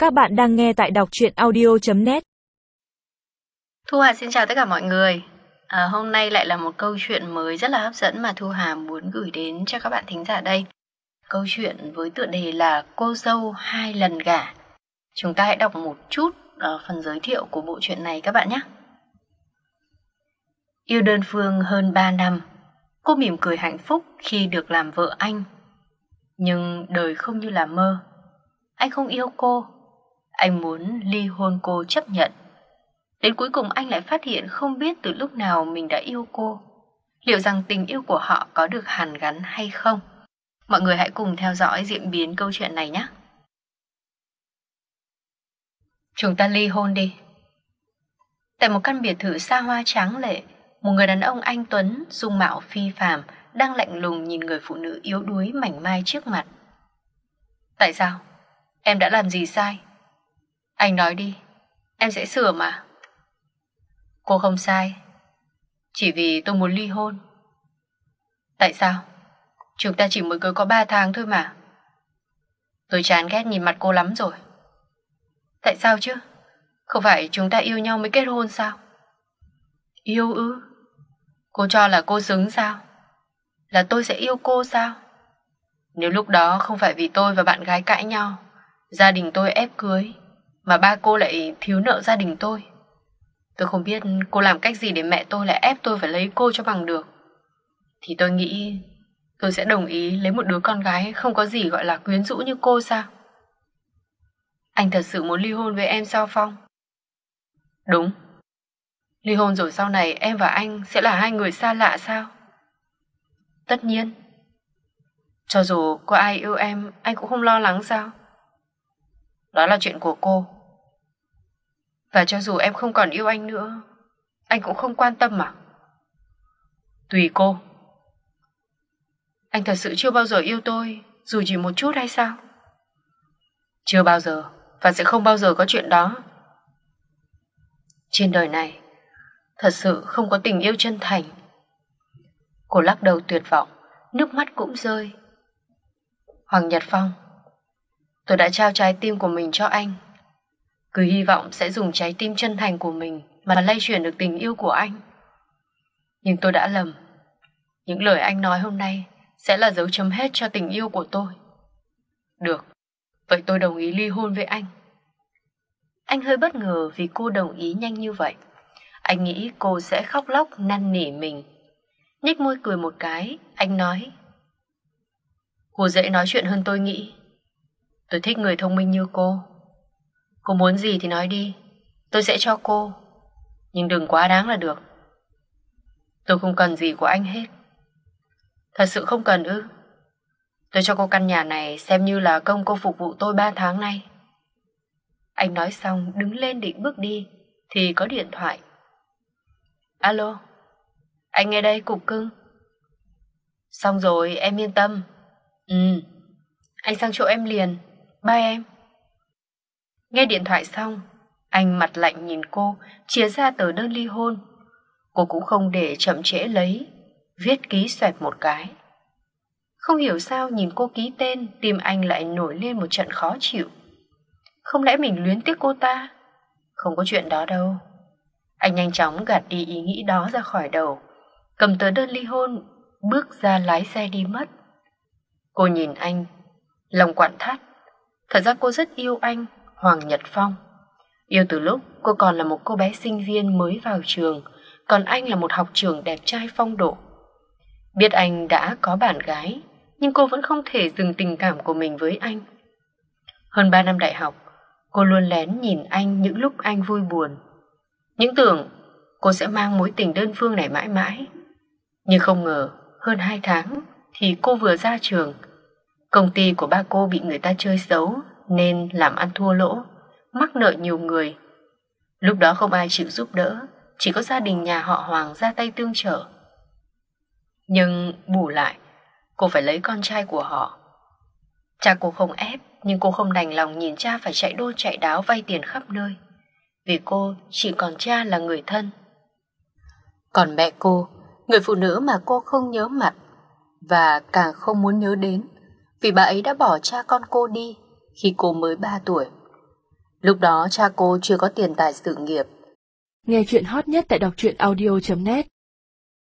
Các bạn đang nghe tại đọc truyện audio.net. Thu Hà xin chào tất cả mọi người. Hôm nay lại là một câu chuyện mới rất là hấp dẫn mà Thu Hà muốn gửi đến cho các bạn thính giả đây. Câu chuyện với tựa đề là Cô dâu 2 lần gả. Chúng ta hãy đọc một chút phần giới thiệu của bộ truyện này các bạn nhé. Yêu đơn phương hơn 3 năm, cô mỉm cười hạnh phúc khi được làm vợ anh. Nhưng đời không như là mơ. Anh không yêu cô. Anh muốn ly hôn cô chấp nhận. Đến cuối cùng anh lại phát hiện không biết từ lúc nào mình đã yêu cô. Liệu rằng tình yêu của họ có được hàn gắn hay không? Mọi người hãy cùng theo dõi diễn biến câu chuyện này nhé. Chúng ta ly hôn đi. Tại một căn biệt thự xa hoa tráng lệ, một người đàn ông anh tuấn, dung mạo phi phàm đang lạnh lùng nhìn người phụ nữ yếu đuối mảnh mai trước mặt. Tại sao? Em đã làm gì sai? Anh nói đi, em sẽ sửa mà. Cô không sai. Chỉ vì tôi muốn ly hôn. Tại sao? Chúng ta chỉ mới cưới có 3 tháng thôi mà. Tôi chán ghét nhìn mặt cô lắm rồi. Tại sao chứ? Không phải chúng ta yêu nhau mới kết hôn sao? Yêu ư? Cô cho là cô xứng sao? Là tôi sẽ yêu cô sao? Nếu lúc đó không phải vì tôi và bạn gái cãi nhau, gia đình tôi ép cưới, mà ba cô lại thiếu nợ gia đình tôi không biết cô làm cách gì để mẹ tôi lại ép tôi phải lấy cô cho bằng được, thì tôi nghĩ tôi sẽ đồng ý lấy một đứa con gái không có gì gọi là quyến rũ như cô sao? Anh thật sự muốn ly hôn với em sao Phong? Đúng. Ly hôn rồi sau này em và anh sẽ là hai người xa lạ sao? Tất nhiên. Cho dù có ai yêu em, anh cũng không lo lắng sao? Đó là chuyện của cô. Và cho dù em không còn yêu anh nữa, anh cũng không quan tâm mà. Tùy cô. Anh thật sự chưa bao giờ yêu tôi, dù chỉ một chút hay sao? Chưa bao giờ, và sẽ không bao giờ có chuyện đó. Trên đời này, thật sự không có tình yêu chân thành. Cô lắc đầu tuyệt vọng, nước mắt cũng rơi. Hoàng Nhật Phong, tôi đã trao trái tim của mình cho anh, cứ hy vọng sẽ dùng trái tim chân thành của mình mà lay chuyển được tình yêu của anh. Nhưng tôi đã lầm. Những lời anh nói hôm nay sẽ là dấu chấm hết cho tình yêu của tôi. Được, vậy tôi đồng ý ly hôn với anh. Anh hơi bất ngờ vì cô đồng ý nhanh như vậy. Anh nghĩ cô sẽ khóc lóc năn nỉ mình. Nhếch môi cười một cái, anh nói: Cô dễ nói chuyện hơn tôi nghĩ. Tôi thích người thông minh như cô. Cô muốn gì thì nói đi, tôi sẽ cho cô. Nhưng đừng quá đáng là được. Tôi không cần gì của anh hết. Thật sự không cần ư? Tôi cho cô căn nhà này xem như là công cô phục vụ tôi 3 tháng nay. Anh nói xong đứng lên định bước đi thì có điện thoại. Alo, anh nghe đây cục cưng. Xong rồi, em yên tâm. Anh sang chỗ em liền. Bye em. Nghe điện thoại xong, anh mặt lạnh nhìn cô, chìa ra tờ đơn ly hôn. Cô cũng không để chậm trễ lấy, viết ký xoẹt một cái. Không hiểu sao nhìn cô ký tên, tim anh lại nổi lên một trận khó chịu. Không lẽ mình luyến tiếc cô ta? Không có chuyện đó đâu. Anh nhanh chóng gạt đi ý nghĩ đó ra khỏi đầu, cầm tờ đơn ly hôn, bước ra lái xe đi mất. Cô nhìn anh, lòng quặn thắt. Thật ra cô rất yêu anh, Hoàng Nhật Phong. Yêu từ lúc cô còn là một cô bé sinh viên mới vào trường, còn anh là một học trưởng đẹp trai phong độ. Biết anh đã có bạn gái, nhưng cô vẫn không thể dừng tình cảm của mình với anh. Hơn 3 năm đại học, cô luôn lén nhìn anh những lúc anh vui buồn. Những tưởng cô sẽ mang mối tình đơn phương này mãi mãi. Nhưng không ngờ, hơn 2 tháng thì cô vừa ra trường. Công ty của ba cô bị người ta chơi xấu nên làm ăn thua lỗ, mắc nợ nhiều người. Lúc đó không ai chịu giúp đỡ, chỉ có gia đình nhà họ Hoàng ra tay tương trợ. Nhưng bù lại, cô phải lấy con trai của họ. Cha cô không ép, nhưng cô không đành lòng nhìn cha phải chạy đôn chạy đáo vay tiền khắp nơi. Vì cô chỉ còn cha là người thân. Còn mẹ cô, người phụ nữ mà cô không nhớ mặt và càng không muốn nhớ đến, vì bà ấy đã bỏ cha con cô đi khi cô mới 3 tuổi. Lúc đó cha cô chưa có tiền tài sự nghiệp. Nghe chuyện hot nhất tại đọc truyện audio.net